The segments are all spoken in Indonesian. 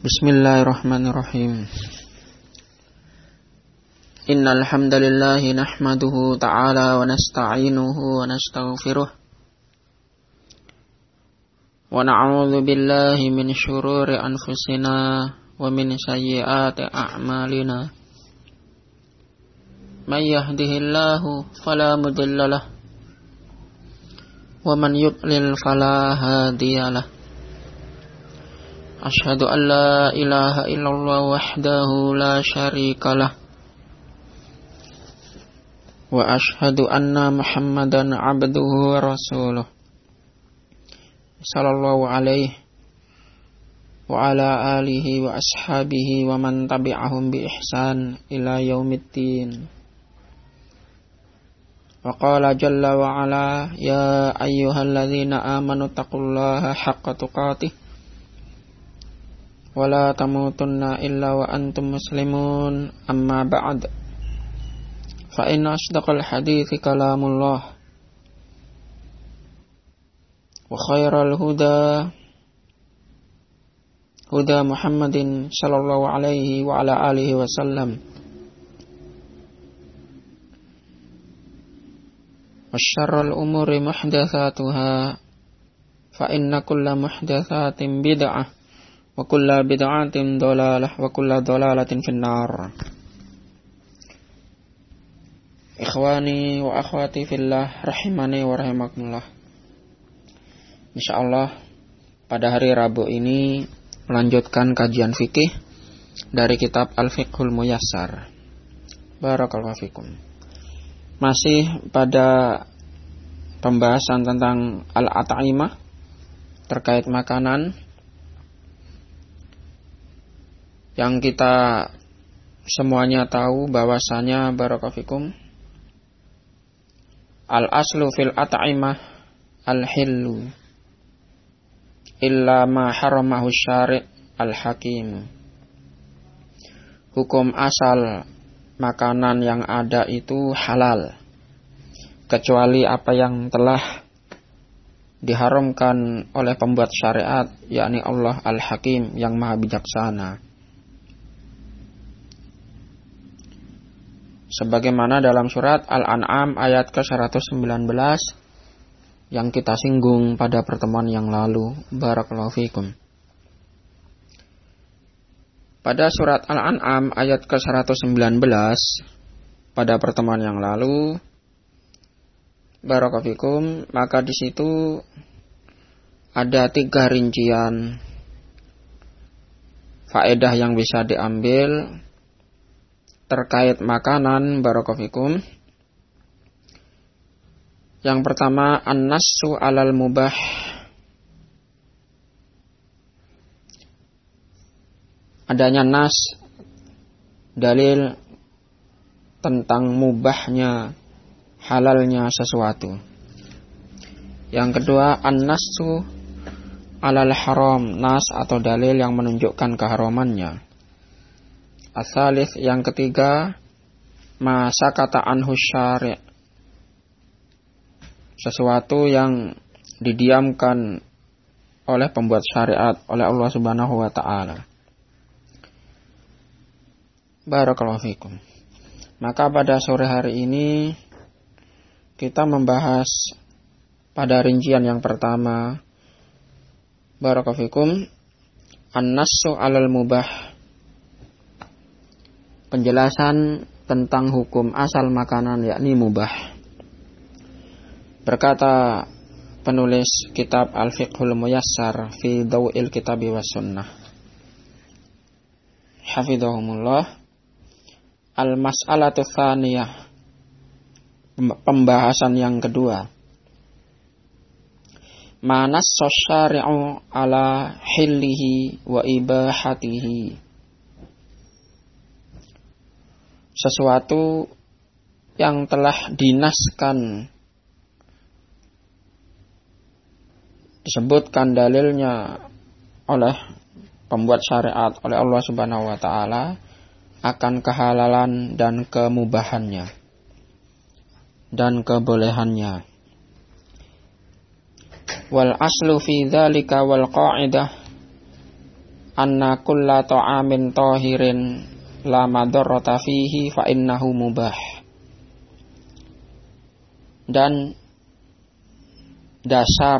Bismillahirrahmanirrahim. Innal hamdalillahi nahmaduhu ta'ala wa nasta'inuhu wa nastaghfiruh. Wa na'udzu billahi min syururi anfusina wa min sayyiati a'malina. May yahdihillahu fala mudilla lahu wa man yudlil fala hadiyalah. Asyhadu an la ilaha illallah wahdahu la syarikalah wa asyhadu anna Muhammadan abduhu wa rasuluh sallallahu alaihi wa ala alihi wa ashabihi wa man tabi'ahum bi ihsan ila yaumiddin. Wa qala jalla wa ala ya ayyuhalladzina amanu taqullaha haqqa tuqatih wala tamutunna illa wa antum muslimun, amma ba'd. Fa inna asdaqal hadithi kalamullah wa khairal huda huda Muhammadin sallallahu alaihi wa ala alihi wasallam, wa syarrul umuri muhdatsatuha fa inna kulla muhdatsatin bid'ah wa kulla bid'atin dhalalah wa kulla dhalalatin finnar. Ikhwani wa akhwati fillah rahimani wa rahimakumullah. Insyaallah pada hari Rabu ini melanjutkan kajian fikih dari kitab Al-Fiqhul Muyassar. Barakallahu fikum. Masih pada pembahasan tentang al-at'imah terkait makanan yang kita semuanya tahu bahwasanya barakallahu fikum al-aslu fil at'imah al-hillu illa ma haramahu syari' al-hakim. Hukum asal makanan yang ada itu halal kecuali apa yang telah diharamkan oleh pembuat syariat, yakni Allah al-Hakim yang maha bijaksana. Sebagaimana dalam surat Al-An'am ayat ke-119 yang kita singgung pada pertemuan yang lalu. Barakallahu fikum. Pada surat Al-An'am ayat ke-119 pada pertemuan yang lalu, barakallahu fikum, maka di situ ada 3 rincian faedah yang bisa diambil terkait makanan, barakallahu fikum. Yang pertama, an-nassu 'alal mubah. Adanya nas, dalil tentang mubahnya, halalnya sesuatu. Yang kedua, an-nassu 'alal haram, nas atau dalil yang menunjukkan keharamannya. As-salis, yang ketiga, ma sakata anhu syari', sesuatu yang didiamkan oleh pembuat syariat, oleh Allah Subhanahu wa taala. Barakallahu fikum. Maka pada sore hari ini kita membahas pada rincian yang pertama, barakallahu fikum, an-nassu 'alal mubah. Penjelasan tentang hukum asal makanan, yakni mubah. Berkata penulis kitab Al-Fiqhul Muyassar fi Daw'il Kitabi was Sunnah, hafidhahumullah, al-mas'alatu tsaniyah, pembahasan yang kedua, ma nassa syari'u ala hillihi wa ibahatihi, sesuatu yang telah dinaskan, disebutkan dalilnya oleh pembuat syariat, oleh Allah Subhanahu wa taala, akan kehalalan dan kemubahannya dan kebolehannya. Wal aslu fi dzalika wal qa'idah anna kulla ta'amin tahirin la madarrata fihi fa innahu mubah. Dan dasar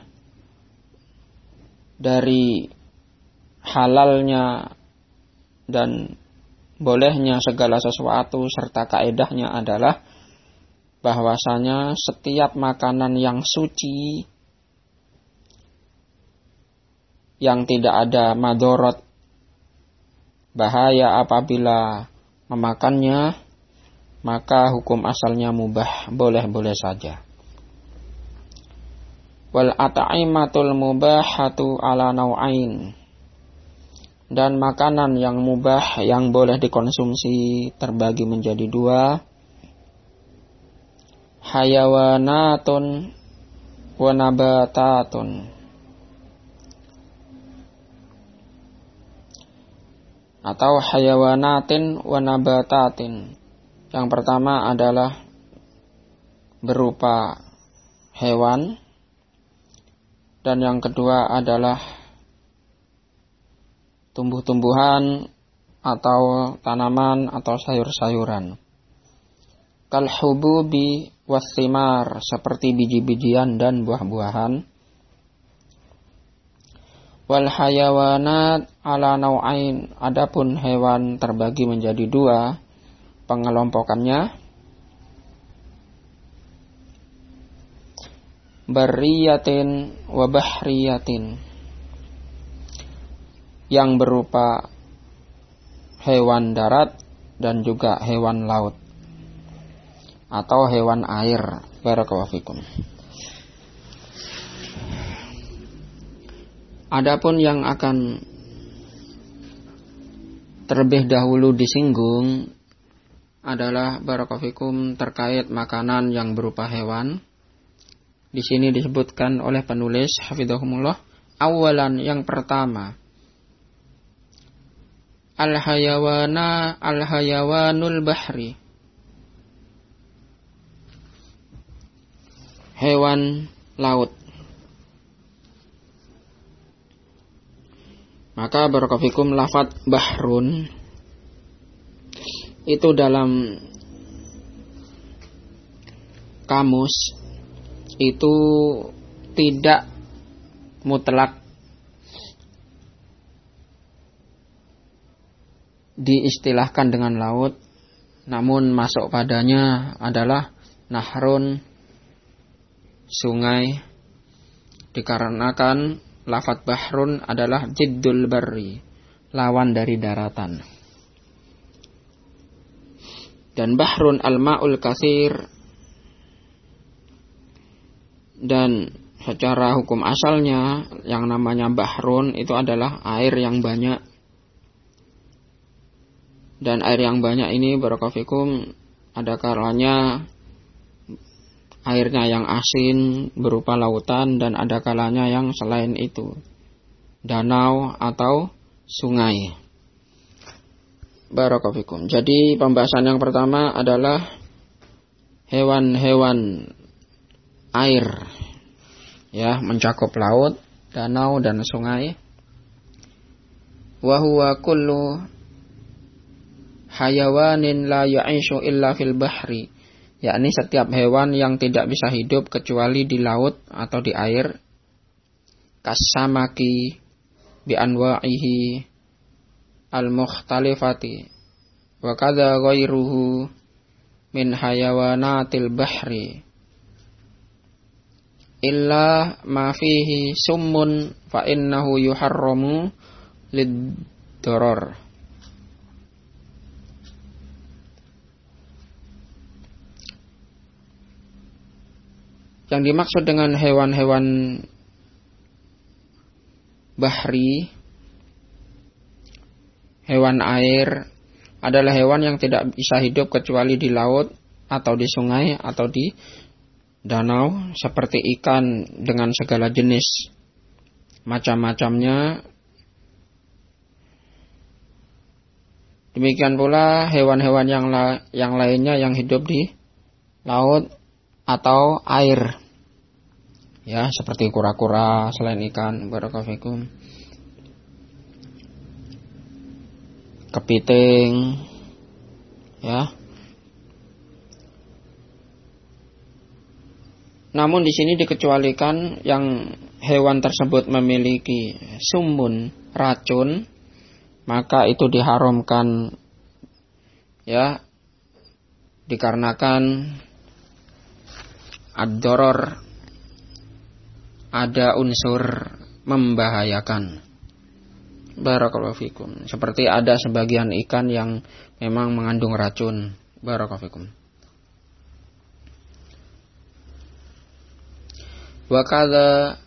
dari halalnya dan bolehnya segala sesuatu serta kaedahnya adalah bahwasanya setiap makanan yang suci yang tidak ada madorot bahaya apabila memakannya, maka hukum asalnya mubah, boleh-boleh saja. Wal at'imatul mubahatu ala nau'ain. Dan makanan yang mubah yang boleh dikonsumsi terbagi menjadi dua. Hayawanatun wa nabatatun. Atau hayawanatin wa nabatatin. Yang pertama adalah berupa hewan, dan yang kedua adalah tumbuh-tumbuhan atau tanaman atau sayur-sayuran. Kal hububi wathimar, seperti biji-bijian dan buah-buahan. Wal hayawanat ala nau'ain, adapun hewan terbagi menjadi dua pengelompokannya. Barriyatin wa bahriyatin, yang berupa hewan darat dan juga hewan laut atau hewan air. Barakallahu fikum. Adapun yang akan terlebih dahulu disinggung adalah barakallahu fikum terkait makanan yang berupa hewan. Di sini disebutkan oleh penulis hafizahumullah, awalan, yang pertama, al-hayawanul bahri, hewan laut. Maka barakallahu fikum lafaz bahrun itu dalam kamus itu tidak mutlak diistilahkan dengan laut, namun masuk padanya adalah nahrun, sungai, dikarenakan lafaz bahrun adalah jiddul barri, lawan dari daratan. Dan bahrun al-ma'ul katsir, dan secara hukum asalnya yang namanya bahrun itu adalah air yang banyak. Dan air yang banyak ini barakallahu fikum ada kalanya airnya yang asin berupa lautan, dan ada kalanya yang selain itu, danau atau sungai. Barakallahu fikum. Jadi pembahasan yang pertama adalah hewan-hewan air, ya, mencakup laut, danau dan sungai. Wa huwa kullu hayawanin la ya'ishu illa fil bahri, yakni setiap hewan yang tidak bisa hidup kecuali di laut atau di air. Kasamaki bi anwa'ihi al-mukhtalifati wa kadza ghairuhu min hayawanatil bahri illa ma fihi summun fa innahu yuharramu lid-darar. Yang dimaksud dengan hewan-hewan bahri, hewan air, adalah hewan yang tidak bisa hidup kecuali di laut atau di sungai atau di danau, seperti ikan dengan segala jenis macam-macamnya. Demikian pula hewan-hewan yang lainnya yang hidup di laut atau air, ya, seperti kura-kura selain ikan. Barakallahu fikum. kepiting, ya. Namun di sini dikecualikan yang hewan tersebut memiliki sumun, racun, maka itu diharamkan, ya, dikarenakan ad-doror, ada unsur membahayakan. Barakallahu fikum. Seperti ada sebagian ikan yang memang mengandung racun. Barakallahu fikum. Wa kadza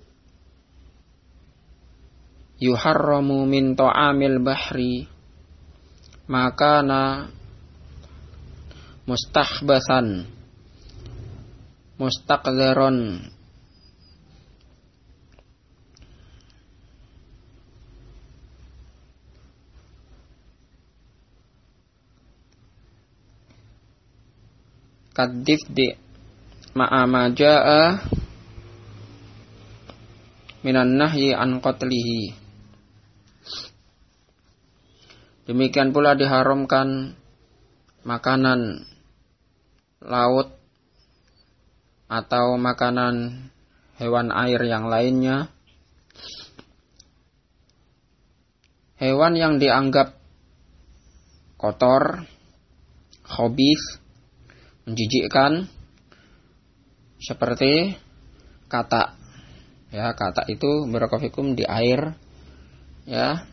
yuharramu min ta'amil bahri makana mustahbathan mustaqdiran kadifdi ma'a ma jaa minan nahyi an qatlihi. Demikian pula diharamkan makanan laut atau makanan hewan air yang lainnya, hewan yang dianggap kotor, khabith, menjijikkan, seperti katak. Ya, katak itu barakallahu fikum di air, ya.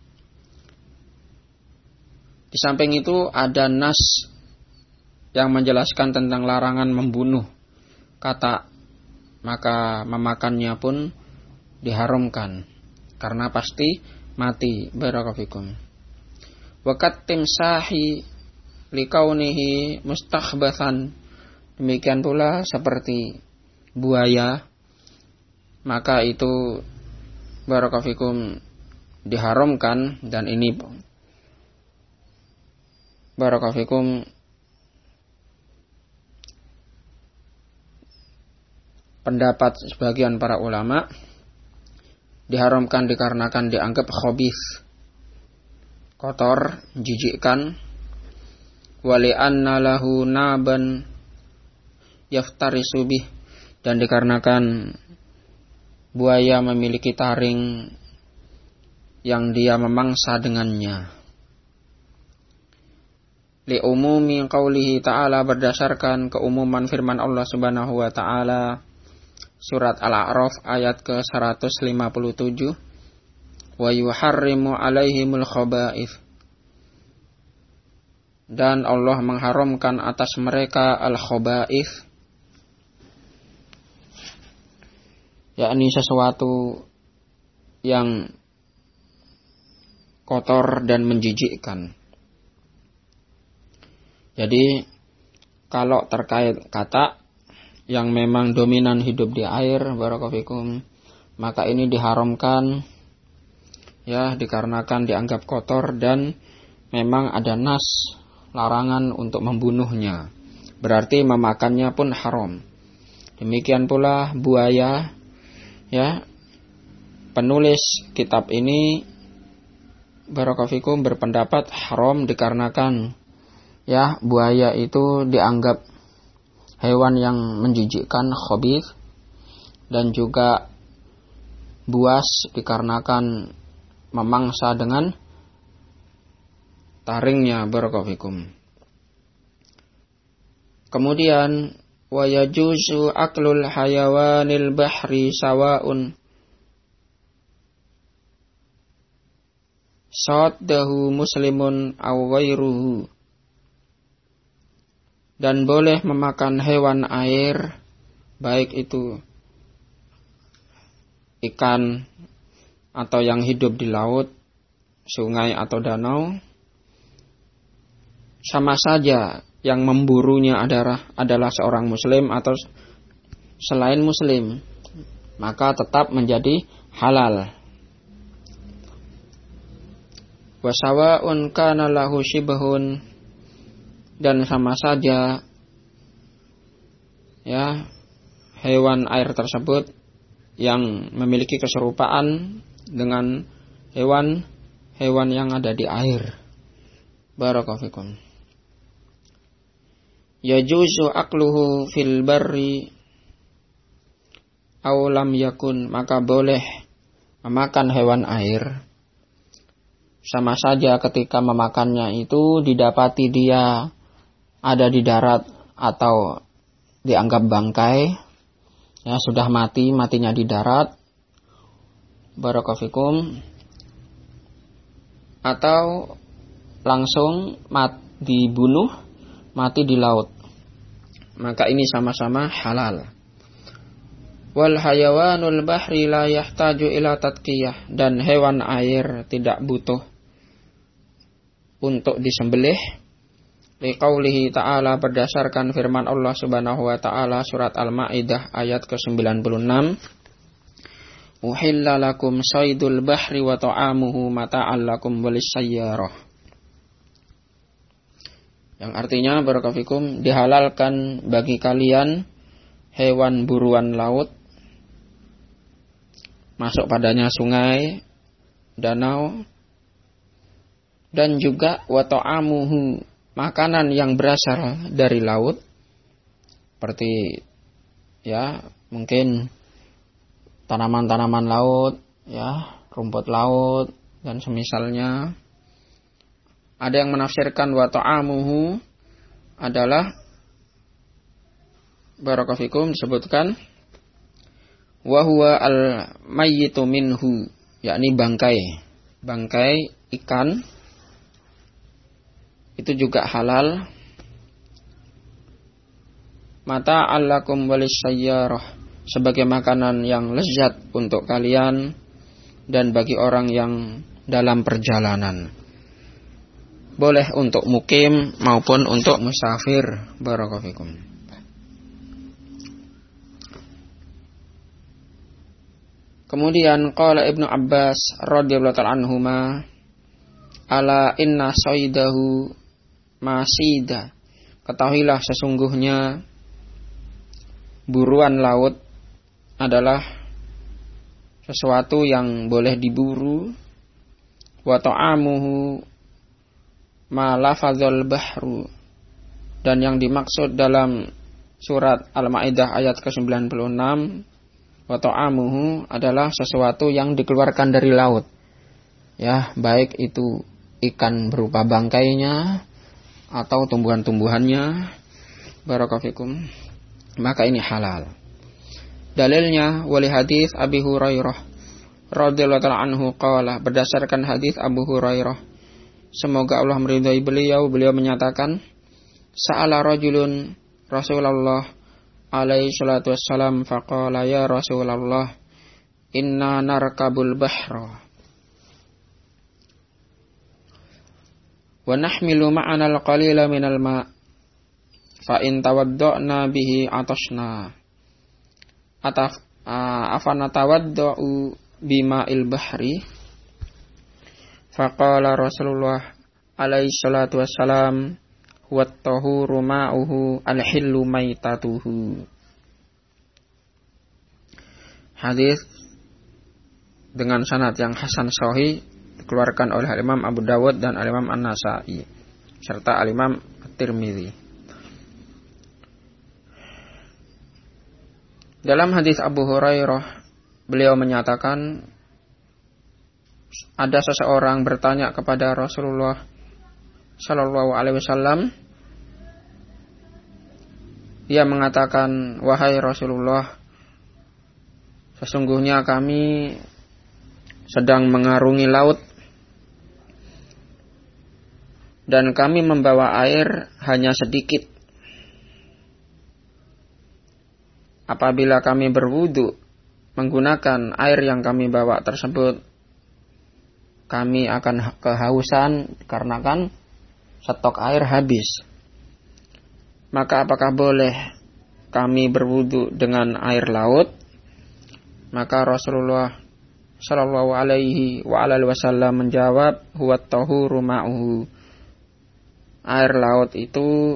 Di samping itu ada nas yang menjelaskan tentang larangan membunuh katak, maka memakannya pun diharamkan karena pasti mati. Barakallahu fikum. Waqat timsahi likaunihi mustahbathan, demikian pula seperti buaya, maka itu barakallahu fikum diharamkan, dan ini barakallahu fikum pendapat sebagian para ulama, diharamkan dikarenakan dianggap khabith, kotor, menjijikkan, wali anna lahu naban yaftarisu bih, dan dikarenakan buaya memiliki taring yang dia memangsa dengannya. Li umumi qaulihi ta'ala, berdasarkan keumuman firman Allah Subhanahu wa taala surat Al-A'raf ayat ke-157, wa yuharrimu alaihimul khaba'ith, dan Allah mengharamkan atas mereka al-khaba'ith, yakni sesuatu yang kotor dan menjijikkan. Jadi kalau terkait katak yang memang dominan hidup di air, barakallahu fikum, maka ini diharamkan, ya, dikarenakan dianggap kotor dan memang ada nas larangan untuk membunuhnya, berarti memakannya pun haram. Demikian pula buaya, ya. Penulis kitab ini barakallahu fikum berpendapat haram dikarenakan, ya, buaya itu dianggap hewan yang menjijikkan, khabith, dan juga buas dikarenakan memangsa dengan taringnya, barakallahu fikum. Kemudian wa yajuzu aklul hayawanil bahri sawaun saddahu muslimun aw ghairuhu, dan boleh memakan hewan air, baik itu ikan atau yang hidup di laut, sungai atau danau, sama saja yang memburunya adalah seorang muslim atau selain muslim, maka tetap menjadi halal. Wasawa'un kana lahu shibhun, dan sama saja, ya, hewan air tersebut yang memiliki keserupaan dengan hewan yang ada di air. Barakallahu fikum. Yajuzu akluhu fil barri aw lam yakun, maka boleh memakan hewan air. Sama saja ketika memakannya itu didapati dia ada di darat atau dianggap bangkai, ya sudah matinya di darat. Barakallahu fikum. Atau langsung dibunuh, mati di laut. Maka ini sama-sama halal. Wal hayawanul bahri la yahtaju ila tadqiyah, dan hewan air tidak butuh untuk disembelih. Liqaulihi ta'ala, berdasarkan firman Allah Subhanahu wa ta'ala surat Al-Maidah ayat ke-96. Uhilla lakum saydul bahri wa ta'amuhu mata'al lakum walissayyarah. Yang artinya barakallahu fikum, dihalalkan bagi kalian hewan buruan laut, masuk padanya sungai, danau, dan juga wa ta'amuhu, makanan yang berasal dari laut, seperti ya mungkin tanaman-tanaman laut, ya rumput laut dan semisalnya. Ada yang menafsirkan wa ta'amuhu adalah barakallahu fikum disebutkan wa huwa al-mayyitu minhu, yakni bangkai ikan itu juga halal. Mata'al lakum walissayyarah, sebagai makanan yang lezat untuk kalian dan bagi orang yang dalam perjalanan. Boleh untuk mukim maupun untuk musafir. Barakallahu fikum. Kemudian qala Ibnu Abbas radhiyallahu ta'ala anhuma, ala inna saydahu masida, ketahuilah sesungguhnya buruan laut adalah sesuatu yang boleh diburu. Wa ta'amuhu ma lafadzal bahru, dan yang dimaksud dalam surat Al-Maidah ayat ke-96, wa ta'amuhu adalah sesuatu yang dikeluarkan dari laut, ya baik itu ikan berupa bangkainya atau tumbuhan-tumbuhannya. Barakallahu fikum. Maka ini halal. Dalilnya wali hadis Abi Hurairah radhiyallahu ta'ala anhu qala, berdasarkan hadis Abu Hurairah, semoga Allah meridhai beliau menyatakan, sa'ala rajulun Rasulullah alaihi salatu wassalam faqala ya Rasulullah inna narkabul bahra wa nahmilu ma'ana al-qalila minal ma' fa in tawadda'na bihi atashna afana tawadda'u bima'il bahri. Faqala Rasulullah alaihi salatu wassalam huwa at-tahuru ma'uhu al-hillu maitatuhu. Hadis dengan sanad yang hasan sahih dikeluarkan oleh Imam Abu Dawud dan Imam An-Nasa'i serta Imam At-Tirmidzi. Dalam hadis Abu Hurairah, beliau menyatakan ada seseorang bertanya kepada Rasulullah sallallahu alaihi wasallam. Dia mengatakan, wahai Rasulullah, sesungguhnya kami sedang mengarungi laut dan kami membawa air hanya sedikit. Apabila kami berwudu menggunakan air yang kami bawa tersebut, kami akan kehausan karena kan stok air habis. Maka apakah boleh kami berwudu dengan air laut? Maka Rasulullah sallallahu alaihi wasallam menjawab, huwa at-tahuru ma'uhu. Air laut itu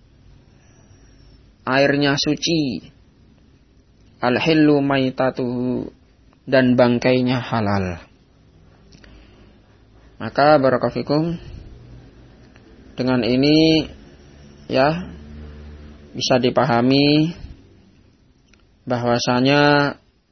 airnya suci. Al-hillu maitatuhu, dan bangkainya halal. Maka barakallahu fikum, Dengan ini ya bisa dipahami bahwasanya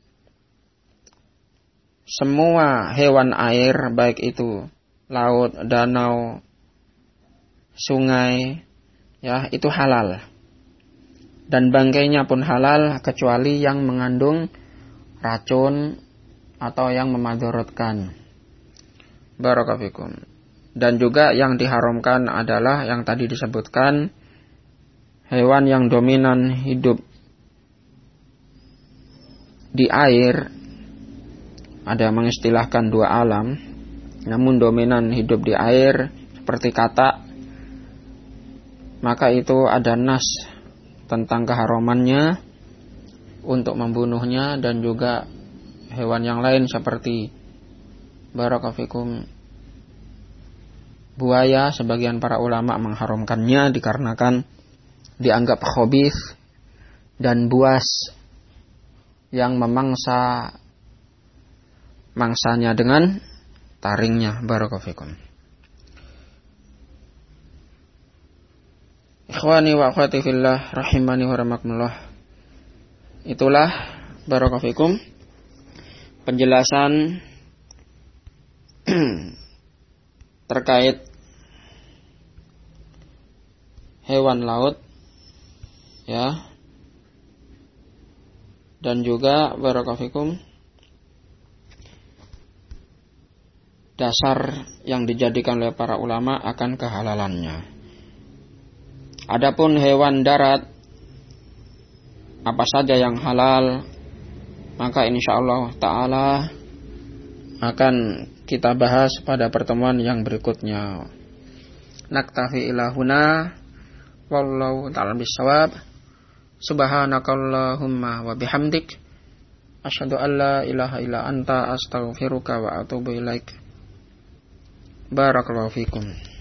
semua hewan air, baik itu laut, danau, sungai, ya itu halal. Dan bangkainya pun halal kecuali yang mengandung racun atau yang memadharatkan. Barakallahu fikum. Dan juga yang diharamkan adalah yang tadi disebutkan, hewan yang dominan hidup di air. Ada yang mengistilahkan dua alam, namun dominan hidup di air seperti katak, maka itu ada nas tentang keharamannya untuk membunuhnya. Dan juga hewan yang lain seperti barakallahu fikum buaya, sebagian para ulama mengharamkannya dikarenakan dianggap khabith dan buas yang memangsa mangsanya dengan taringnya. Barakallahu fikum. Ikhwani wa akhwati fillah rahimani wa rahmakumullah. Itulah barakallahu fikum penjelasan terkait hewan laut ya, dan juga barakallahu fikum dasar yang dijadikan oleh para ulama akan kehalalannya. Adapun hewan darat apa saja yang halal, maka insyaallah ta'ala akan kita bahas pada pertemuan yang berikutnya. Naktafi ilahuna wallahu ta'ala bisawab. Subhanakallahumma wa bihamdik asyhadu an la ilaha illa anta astaghfiruka wa atubu ilaik. Barakallahu fikum.